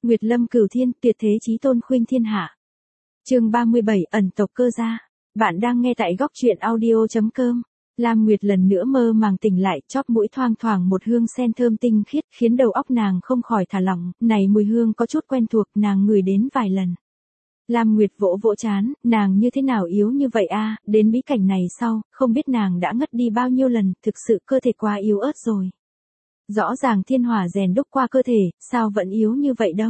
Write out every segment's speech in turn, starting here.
Nguyệt Lâm Cửu Thiên, tuyệt thế chí tôn khuynh thiên hạ. Chương 37, ẩn tộc Cơ gia. Bạn đang nghe tại góc truyện audio.com. Lam Nguyệt lần nữa mơ màng tỉnh lại, chóp mũi thoang thoảng một hương sen thơm tinh khiết, khiến đầu óc nàng không khỏi thả lỏng, này mùi hương có chút quen thuộc, nàng ngửi đến vài lần. Lam Nguyệt vỗ vỗ trán, nàng như thế nào yếu như vậy a, đến bí cảnh này sau, không biết nàng đã ngất đi bao nhiêu lần, thực sự cơ thể quá yếu ớt rồi. Rõ ràng thiên hỏa rèn đúc qua cơ thể, sao vẫn yếu như vậy đâu.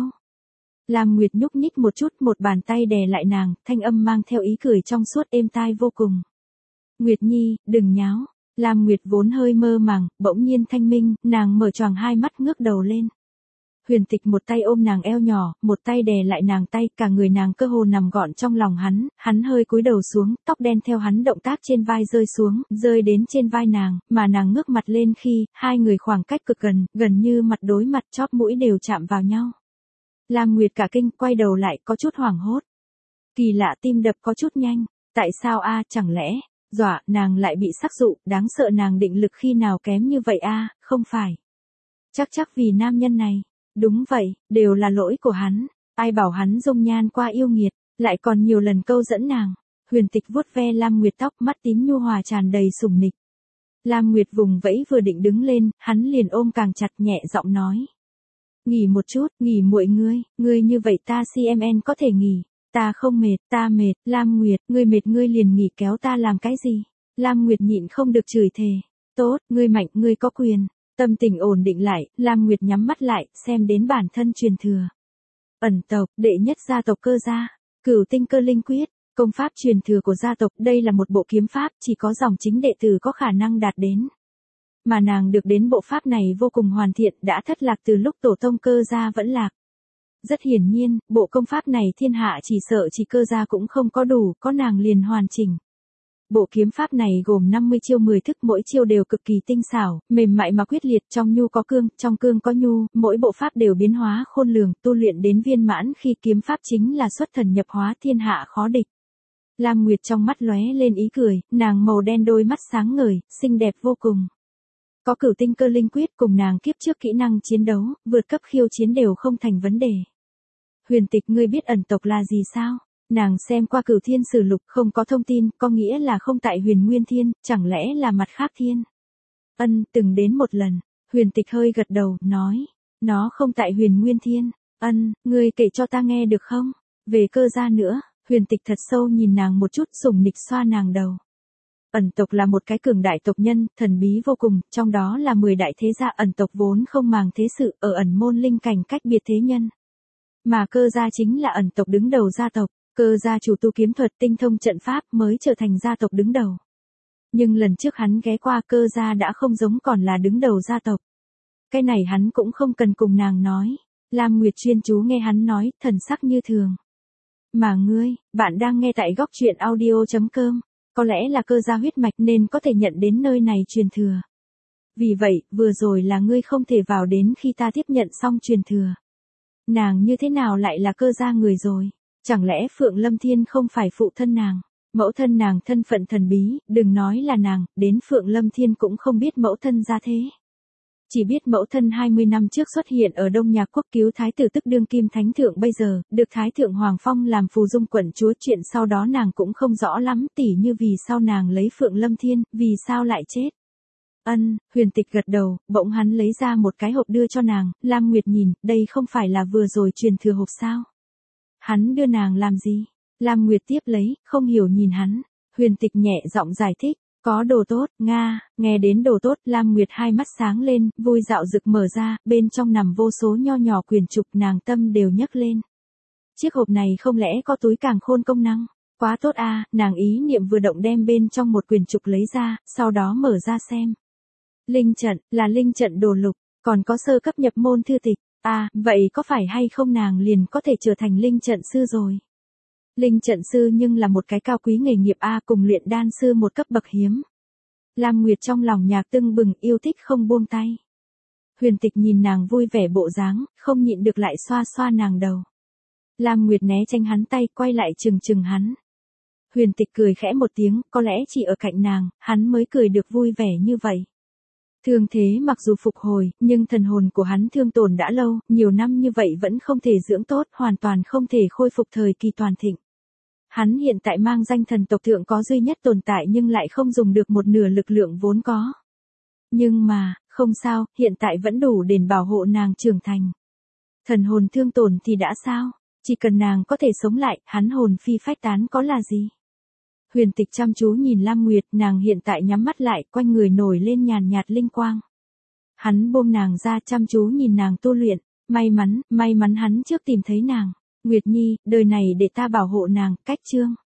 Lam Nguyệt nhúc nhích một chút, một bàn tay đè lại nàng, thanh âm mang theo ý cười trong suốt êm tai vô cùng. Nguyệt Nhi, đừng nháo. Lam Nguyệt vốn hơi mơ màng, bỗng nhiên thanh minh, nàng mở choàng hai mắt ngước đầu lên. Huyền Tịch một tay ôm nàng eo nhỏ, một tay đè lại nàng tay, cả người nàng cơ hồ nằm gọn trong lòng hắn hơi cúi đầu xuống, tóc đen theo hắn động tác trên vai rơi xuống, rơi đến trên vai nàng, mà nàng ngước mặt lên khi, hai người khoảng cách cực gần, gần như mặt đối mặt, chóp mũi đều chạm vào nhau. Lam Nguyệt cả kinh, quay đầu lại, có chút hoảng hốt. Kỳ lạ, tim đập có chút nhanh, tại sao a, chẳng lẽ, dọa, nàng lại bị sắc dụ, đáng sợ, nàng định lực khi nào kém như vậy a, không phải. Chắc vì nam nhân này. Đúng vậy, đều là lỗi của hắn, ai bảo hắn dung nhan qua yêu nghiệt, lại còn nhiều lần câu dẫn nàng. Huyền Tịch vuốt ve Lam Nguyệt tóc, mắt tím nhu hòa tràn đầy sủng nịch. Lam Nguyệt vùng vẫy vừa định đứng lên, hắn liền ôm càng chặt, nhẹ giọng nói. Nghỉ một chút, nghỉ muội ngươi như vậy ta CMN có thể nghỉ, ta không mệt, ta mệt. Lam Nguyệt, ngươi mệt ngươi liền nghỉ, kéo ta làm cái gì? Lam Nguyệt nhịn không được chửi thề. Tốt, ngươi mạnh, ngươi có quyền. Tâm tình ổn định lại, Lam Nguyệt nhắm mắt lại, xem đến bản thân truyền thừa. Ẩn tộc, đệ nhất gia tộc Cơ gia, Cửu Tinh Cơ Linh Quyết, công pháp truyền thừa của gia tộc, đây là một bộ kiếm pháp, chỉ có dòng chính đệ tử có khả năng đạt đến. Mà nàng được đến bộ pháp này vô cùng hoàn thiện, đã thất lạc từ lúc tổ tông Cơ gia vẫn lạc. Rất hiển nhiên, bộ công pháp này thiên hạ chỉ sợ chỉ Cơ gia cũng không có đủ, có nàng liền hoàn chỉnh. Bộ kiếm pháp này gồm 50 chiêu 10 thức, mỗi chiêu đều cực kỳ tinh xảo, mềm mại mà quyết liệt, trong nhu có cương, trong cương có nhu, mỗi bộ pháp đều biến hóa khôn lường, tu luyện đến viên mãn khi kiếm pháp chính là xuất thần nhập hóa, thiên hạ khó địch. Lam Nguyệt trong mắt lóe lên ý cười, nàng màu đen đôi mắt sáng ngời, xinh đẹp vô cùng. Có Cửu Tinh Cơ Linh Quyết cùng nàng kiếp trước kỹ năng chiến đấu, vượt cấp khiêu chiến đều không thành vấn đề. Huyền Tịch, ngươi biết ẩn tộc là gì sao? Nàng xem qua Cửu Thiên Sử Lục, không có thông tin, có nghĩa là không tại Huyền Nguyên Thiên, chẳng lẽ là mặt khác thiên? Từng đến một lần. Huyền Tịch hơi gật đầu, nói, nó không tại Huyền Nguyên Thiên. Ngươi kể cho ta nghe được không? Về Cơ gia nữa. Huyền Tịch thật sâu nhìn nàng một chút, sủng nịch xoa nàng đầu. Ẩn tộc là một cái cường đại tộc nhân, thần bí vô cùng, trong đó là 10 đại thế gia. Ẩn tộc vốn không màng thế sự, ở ẩn môn linh cảnh cách biệt thế nhân. Mà Cơ gia chính là ẩn tộc đứng đầu gia tộc. Cơ gia chủ tu kiếm thuật, tinh thông trận pháp, mới trở thành gia tộc đứng đầu. Nhưng lần trước hắn ghé qua, Cơ gia đã không giống còn là đứng đầu gia tộc. Cái này hắn cũng không cần cùng nàng nói. Lam Nguyệt chuyên chú nghe hắn nói, thần sắc như thường. Mà ngươi, bạn đang nghe tại góc truyện audio.com, có lẽ là Cơ gia huyết mạch nên có thể nhận đến nơi này truyền thừa. Vì vậy, vừa rồi là ngươi không thể vào đến khi ta tiếp nhận xong truyền thừa. Nàng như thế nào lại là Cơ gia người rồi? Chẳng lẽ Phượng Lâm Thiên không phải phụ thân nàng? Mẫu thân nàng thân phận thần bí, đừng nói là nàng, đến Phượng Lâm Thiên cũng không biết mẫu thân ra thế. Chỉ biết mẫu thân 20 năm trước xuất hiện ở Đông Nhạc Quốc cứu thái tử tức đương kim thánh thượng, bây giờ, được Thái thượng Hoàng Phong làm phù dung quận chúa, chuyện sau đó nàng cũng không rõ lắm, tỉ như vì sao nàng lấy Phượng Lâm Thiên, vì sao lại chết. Huyền Tịch gật đầu, bỗng hắn lấy ra một cái hộp đưa cho nàng, Lam Nguyệt nhìn, đây không phải là vừa rồi truyền thừa hộp sao? Hắn đưa nàng làm gì? Lam Nguyệt tiếp lấy, không hiểu nhìn hắn. Huyền Tịch nhẹ giọng giải thích, có đồ tốt, Nga. Nghe đến đồ tốt, Lam Nguyệt hai mắt sáng lên, vui dạo rực mở ra, bên trong nằm vô số nho nhỏ quyển trục, nàng tâm đều nhấc lên. Chiếc hộp này không lẽ có túi càn khôn công năng? Quá tốt a, nàng ý niệm vừa động đem bên trong một quyển trục lấy ra, sau đó mở ra xem. Linh trận, là linh trận đồ lục, còn có sơ cấp nhập môn thư tịch. Vậy có phải hay không nàng liền có thể trở thành linh trận sư rồi? Linh trận sư nhưng là một cái cao quý nghề nghiệp cùng luyện đan sư một cấp bậc hiếm. Lam Nguyệt trong lòng nhạc tưng bừng, yêu thích không buông tay. Huyền Tịch nhìn nàng vui vẻ bộ dáng, không nhịn được lại xoa xoa nàng đầu. Lam Nguyệt né tránh hắn tay, quay lại chừng hắn. Huyền Tịch cười khẽ một tiếng, có lẽ chỉ ở cạnh nàng, hắn mới cười được vui vẻ như vậy. Thương thế mặc dù phục hồi, nhưng thần hồn của hắn thương tổn đã lâu, nhiều năm như vậy vẫn không thể dưỡng tốt, hoàn toàn không thể khôi phục thời kỳ toàn thịnh. Hắn hiện tại mang danh thần tộc thượng có duy nhất tồn tại nhưng lại không dùng được một nửa lực lượng vốn có. Nhưng mà, không sao, hiện tại vẫn đủ để bảo hộ nàng trưởng thành. Thần hồn thương tổn thì đã sao? Chỉ cần nàng có thể sống lại, hắn hồn phi phách tán có là gì? Huyền Tịch chăm chú nhìn Lam Nguyệt, nàng hiện tại nhắm mắt lại, quanh người nổi lên nhàn nhạt linh quang. Hắn buông nàng ra chăm chú nhìn nàng tu luyện, may mắn hắn trước tìm thấy nàng. Nguyệt Nhi, đời này để ta bảo hộ nàng, cách chương.